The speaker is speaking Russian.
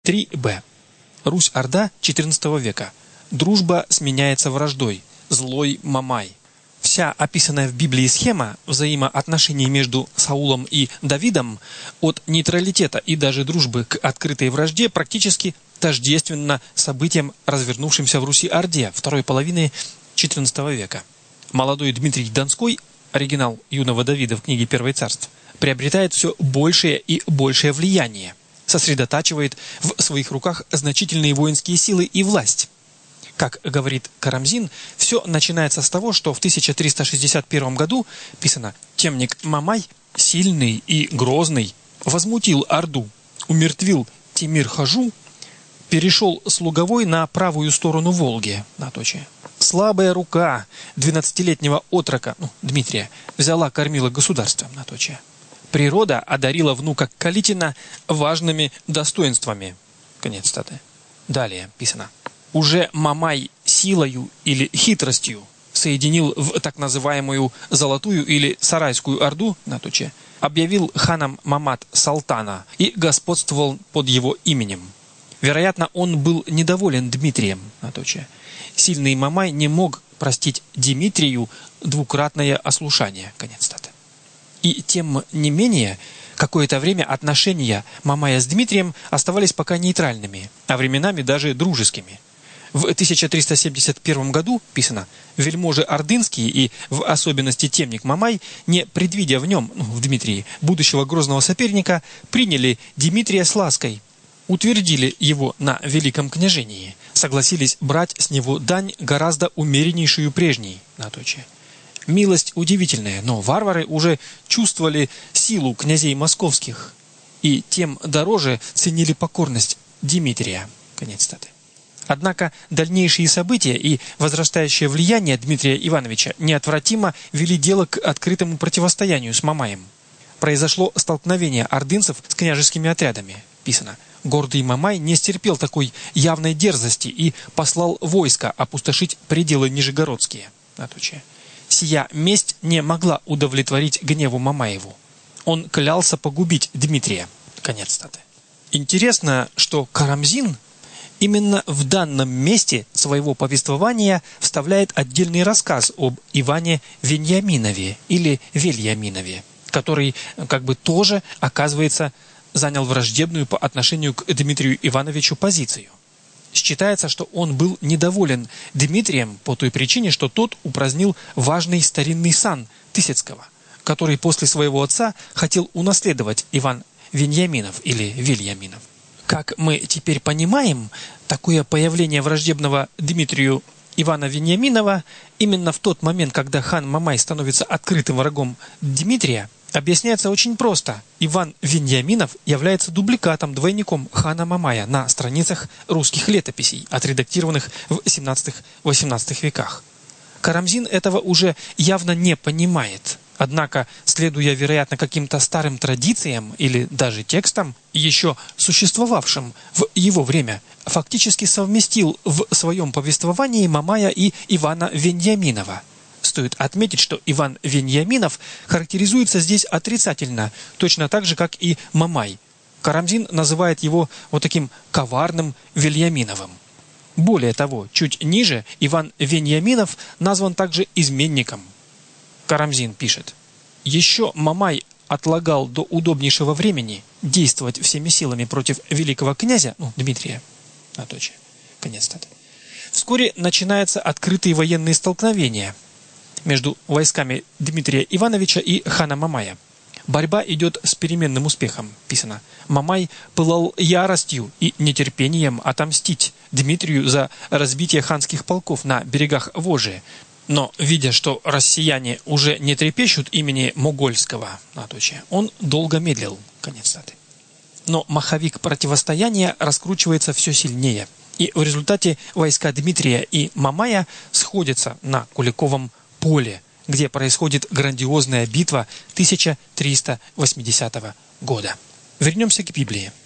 3б. Русь-Орда XIV века. Дружба сменяется враждой. Злой Мамай. Вся описанная в Библии схема взаимоотношений между Саулом и Давидом от нейтралитета и даже дружбы к открытой вражде практически тождественна событиям, развернувшимся в Руси-Орде второй половины XIV века. Молодой Дмитрий Донской, оригинал юного Давида в книге «Первое царство», приобретает все большее и большее влияние, сосредотачивает в своих руках значительные воинские силы и власть. Как говорит Карамзин, все начинается с того, что в 1361 году, писано, темник Мамай, сильный и грозный, возмутил Орду, умертвил Тимир-Хажу, перешел с Луговой на правую сторону Волги. Слабая рука 12-летнего отрока, Дмитрия, взяла кормила государство. Природа одарила внука Калитина важными достоинствами. Конец цитаты. Далее писано. Уже Мамай силою или хитростью соединил в так называемую Золотую или Сарайскую Орду, объявил ханом Мамат Салтана и господствовал под его именем. Вероятно, он был недоволен Дмитрием. Сильный Мамай не мог простить Дмитрию двукратное ослушание. Конец цитаты. И тем не менее, какое-то время отношения Мамая с Дмитрием оставались пока нейтральными, а временами даже дружескими. В 1371 году, писано, вельможи ордынские и в особенности темник Мамай, не предвидя в нем, в Дмитрии, будущего грозного соперника, приняли Дмитрия с лаской, утвердили его на великом княжении, согласились брать с него дань гораздо умереннейшую прежней. Милость удивительная, но варвары уже чувствовали силу князей московских и тем дороже ценили покорность Дмитрия. Конец цитаты. Однако дальнейшие события и возрастающее влияние Дмитрия Ивановича неотвратимо вели дело к открытому противостоянию с Мамаем. Произошло столкновение ордынцев с княжескими отрядами. Писано, гордый Мамай не стерпел такой явной дерзости и послал войско опустошить пределы нижегородские. Сия месть не могла удовлетворить гневу Мамаеву. Он клялся погубить Дмитрия. Конец цитаты. Интересно, что Карамзин именно в данном месте своего повествования вставляет отдельный рассказ об Иване Веньяминове или Вельяминове, который тоже, оказывается, занял враждебную по отношению к Дмитрию Ивановичу позицию. Считается, что он был недоволен Дмитрием по той причине, что тот упразднил важный старинный сан Тысяцкого, который после своего отца хотел унаследовать Иван Веньяминов или Вельяминов. Как мы теперь понимаем, такое появление враждебного Дмитрию Ивана Веньяминова именно в тот момент, когда хан Мамай становится открытым врагом Дмитрия, объясняется очень просто. Иван Веньяминов является дубликатом, двойником хана Мамая на страницах русских летописей, отредактированных в 17-18 веках. Карамзин этого уже явно не понимает. Однако, следуя, вероятно, каким-то старым традициям или даже текстам, еще существовавшим в его время, фактически совместил в своем повествовании Мамая и Ивана Веньяминова. Стоит отметить, что Иван Веньяминов характеризуется здесь отрицательно, точно так же, как и Мамай. Карамзин называет его таким коварным Вельяминовым. Более того, чуть ниже Иван Веньяминов назван также изменником. Карамзин пишет: «Еще Мамай отлагал до удобнейшего времени действовать всеми силами против великого князя, Дмитрия». Конец цитаты. Вскоре начинаются открытые военные столкновения между войсками Дмитрия Ивановича и хана Мамая. Борьба идет с переменным успехом. Писано: Мамай пылал яростью и нетерпением отомстить Дмитрию за разбитие ханских полков на берегах Волжи. Но, видя, что россияне уже не трепещут имени Могольского, он долго медлил. Конец цитаты. Но маховик противостояния раскручивается все сильнее. И в результате войска Дмитрия и Мамая сходятся на Куликовом поле, где происходит грандиозная битва 1380 года. Вернемся к Библии.